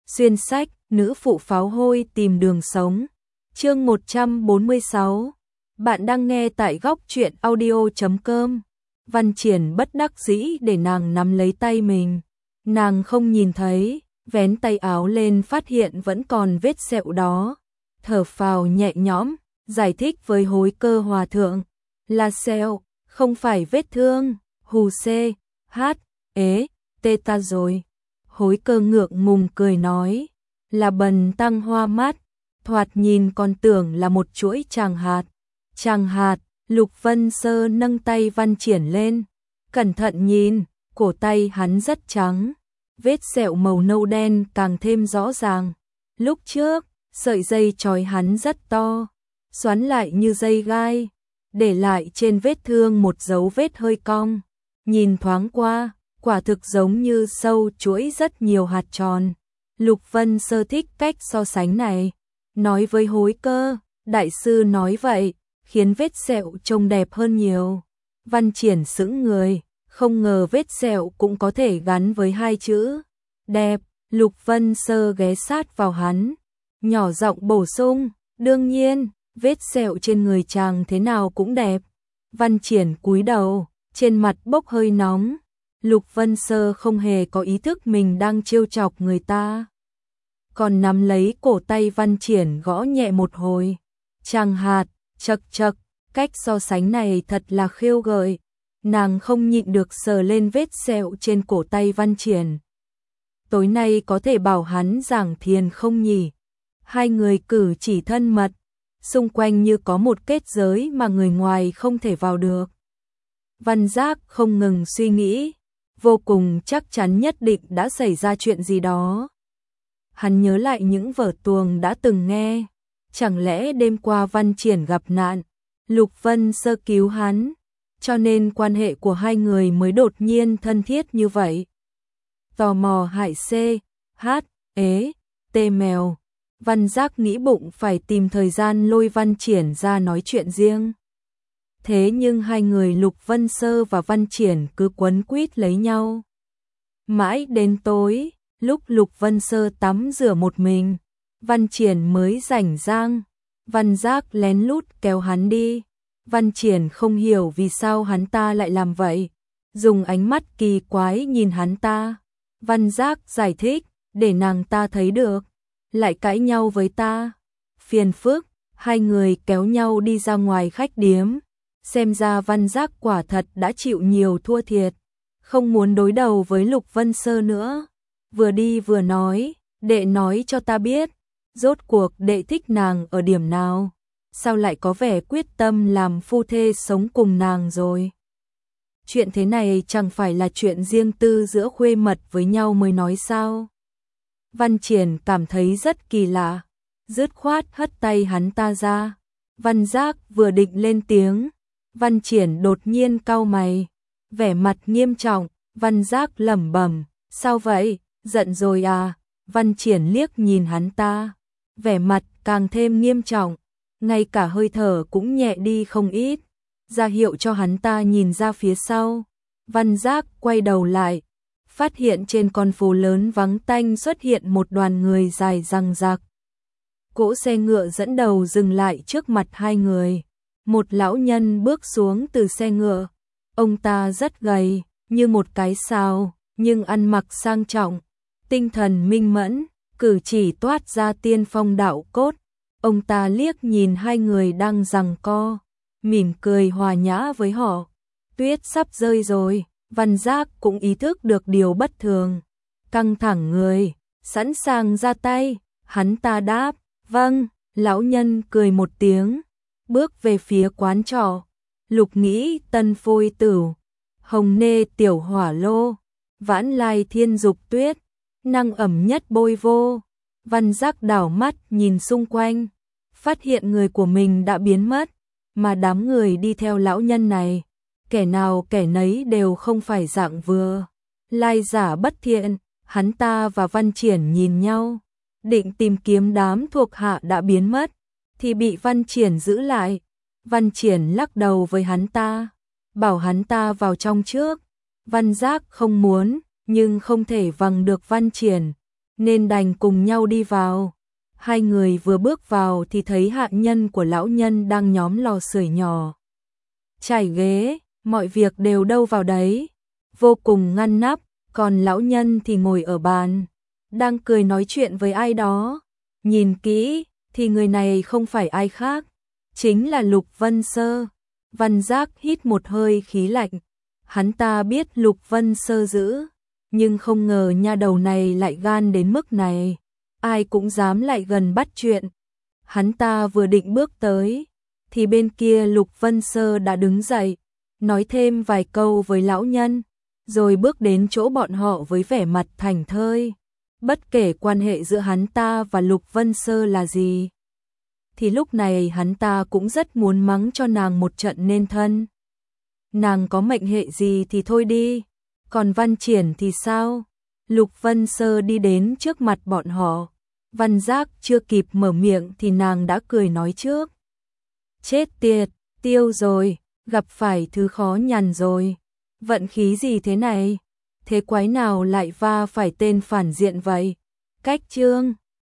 Xuyên sách, nữ phụ pháo hôi tìm đường sống. Chương 146. Bạn đang nghe tại góc truyện audio.com. Văn Triển bất đắc dĩ để nàng nắm lấy tay mình. Nàng không nhìn thấy, vén tay áo lên phát hiện vẫn còn vết sẹo đó. Thở phào nhẹ nhõm, giải thích với Hối Cơ hòa thượng. Là sẹo, không phải vết thương. Hù xê, hát, ế, tê ta rồi. Hối Cơ ngượng ngùng cười nói. Là bần tăng hoa mắt, thoạt nhìn còn tưởng là một chuỗi tràng hạt. Tràng hạt, Lục Vân Sơ nâng tay Văn Triển lên. Cẩn thận nhìn, cổ tay hắn rất trắng. Vết sẹo màu nâu đen càng thêm rõ ràng. Lúc trước, sợi dây trói hắn rất to, xoắn lại như dây gai, để lại trên vết thương một dấu vết hơi cong. Nhìn thoáng qua, quả thực giống như sâu chuỗi rất nhiều hạt tròn. Lục Vân Sơ thích cách so sánh này, nói với Hối Cơ, đại sư nói vậy, khiến vết sẹo trông đẹp hơn nhiều. Văn Triển sững người, không ngờ vết sẹo cũng có thể gắn với hai chữ đẹp. Lục Vân Sơ ghé sát vào hắn, nhỏ giọng bổ sung, đương nhiên, vết sẹo trên người chàng thế nào cũng đẹp. Văn Triển cúi đầu, trên mặt bốc hơi nóng. Lục Vân Sơ không hề có ý thức mình đang trêu chọc người ta, còn nắm lấy cổ tay Văn Triển gõ nhẹ một hồi. Tràng hạt, chậc chậc, cách so sánh này thật là khiêu gợi. Nàng không nhịn được sờ lên vết sẹo trên cổ tay Văn Triển. Tối nay có thể bảo hắn giảng thiền không nhỉ? Hai người cử chỉ thân mật, xung quanh như có một kết giới mà người ngoài không thể vào được. Văn Giác không ngừng suy nghĩ, vô cùng chắc chắn nhất định đã xảy ra chuyện gì đó. Hắn nhớ lại những vở tuồng đã từng nghe, chẳng lẽ đêm qua Văn Triển gặp nạn, Lục Vân Sơ cứu hắn, cho nên quan hệ của hai người mới đột nhiên thân thiết như vậy. Tò mò hại xê, hát, ế, tê mèo. Văn Giác nghĩ bụng phải tìm thời gian lôi Văn Triển ra nói chuyện riêng. Thế nhưng hai người Lục Vân Sơ và Văn Triển cứ quấn quýt lấy nhau. Mãi đến tối, lúc Lục Vân Sơ tắm rửa một mình, Văn Triển mới rảnh rang. Văn Giác lén lút kéo hắn đi. Văn Triển không hiểu vì sao hắn ta lại làm vậy, dùng ánh mắt kỳ quái nhìn hắn ta. Văn Giác giải thích, để nàng ta thấy được, lại cãi nhau với ta. Phiền phức, hai người kéo nhau đi ra ngoài khách điếm. Xem ra Văn Giác quả thật đã chịu nhiều thua thiệt, không muốn đối đầu với Lục Vân Sơ nữa. Vừa đi vừa nói, đệ nói cho ta biết, rốt cuộc đệ thích nàng ở điểm nào, sao lại có vẻ quyết tâm làm phu thê sống cùng nàng rồi. Chuyện thế này chẳng phải là chuyện riêng tư giữa khuê mật với nhau mới nói sao. Văn Triển cảm thấy rất kỳ lạ, dứt khoát hất tay hắn ta ra. Văn Giác vừa định lên tiếng, Văn Triển đột nhiên cau mày, vẻ mặt nghiêm trọng. Văn Giác lẩm bẩm, sao vậy, giận rồi à? Văn Triển liếc nhìn hắn ta, vẻ mặt càng thêm nghiêm trọng, ngay cả hơi thở cũng nhẹ đi không ít, ra hiệu cho hắn ta nhìn ra phía sau. Văn Giác quay đầu lại, phát hiện trên con phố lớn vắng tanh xuất hiện một đoàn người dài dằng dặc. Cỗ xe ngựa dẫn đầu dừng lại trước mặt hai người. Một lão nhân bước xuống từ xe ngựa. Ông ta rất gầy, như một cái sào, nhưng ăn mặc sang trọng, tinh thần minh mẫn, cử chỉ toát ra tiên phong đạo cốt. Ông ta liếc nhìn hai người đang giằng co, mỉm cười hòa nhã với họ. Tuyết sắp rơi rồi. Văn Giác cũng ý thức được điều bất thường, căng thẳng người, sẵn sàng ra tay. Hắn ta đáp, vâng. Lão nhân cười một tiếng, bước về phía quán trọ. Lục Nghĩ Tân Phôi Tửu, Hồng Nê Tiểu Hỏa Lô, Vãn Lai Thiên Dục Tuyết, Năng Ẩm Nhất Bôi Vô. Văn Giác đảo mắt nhìn xung quanh, phát hiện người của mình đã biến mất, mà đám người đi theo lão nhân này, kẻ nào kẻ nấy đều không phải dạng vừa lai giả bất thiện. Hắn ta và Văn Triển nhìn nhau, định tìm kiếm đám thuộc hạ đã biến mất, thì bị Văn Triển giữ lại. Văn Triển lắc đầu với hắn ta, bảo hắn ta vào trong trước. Văn Giác không muốn, nhưng không thể vằng được Văn Triển, nên đành cùng nhau đi vào. Hai người vừa bước vào thì thấy hạ nhân của lão nhân đang nhóm lò sưởi nhỏ, trải ghế, mọi việc đều đâu vào đấy, vô cùng ngăn nắp, còn lão nhân thì ngồi ở bàn, đang cười nói chuyện với ai đó. Nhìn kỹ thì người này không phải ai khác, chính là Lục Vân Sơ. Văn Giác hít một hơi khí lạnh, hắn ta biết Lục Vân Sơ dữ, nhưng không ngờ nha đầu này lại gan đến mức này, ai cũng dám lại gần bắt chuyện. Hắn ta vừa định bước tới, thì bên kia Lục Vân Sơ đã đứng dậy, nói thêm vài câu với lão nhân, rồi bước đến chỗ bọn họ với vẻ mặt thảnh thơi. Bất kể quan hệ giữa hắn ta và Lục Vân Sơ là gì, thì lúc này hắn ta cũng rất muốn mắng cho nàng một trận nên thân. Nàng có mệnh hệ gì thì thôi đi, còn Văn Triển thì sao? Lục Vân Sơ đi đến trước mặt bọn họ, Văn Giác chưa kịp mở miệng thì nàng đã cười nói trước. Chết tiệt, tiêu rồi, gặp phải thứ khó nhằn rồi. Vận khí gì thế này? Thế quái nào lại va phải tên phản diện vậy? Cách chương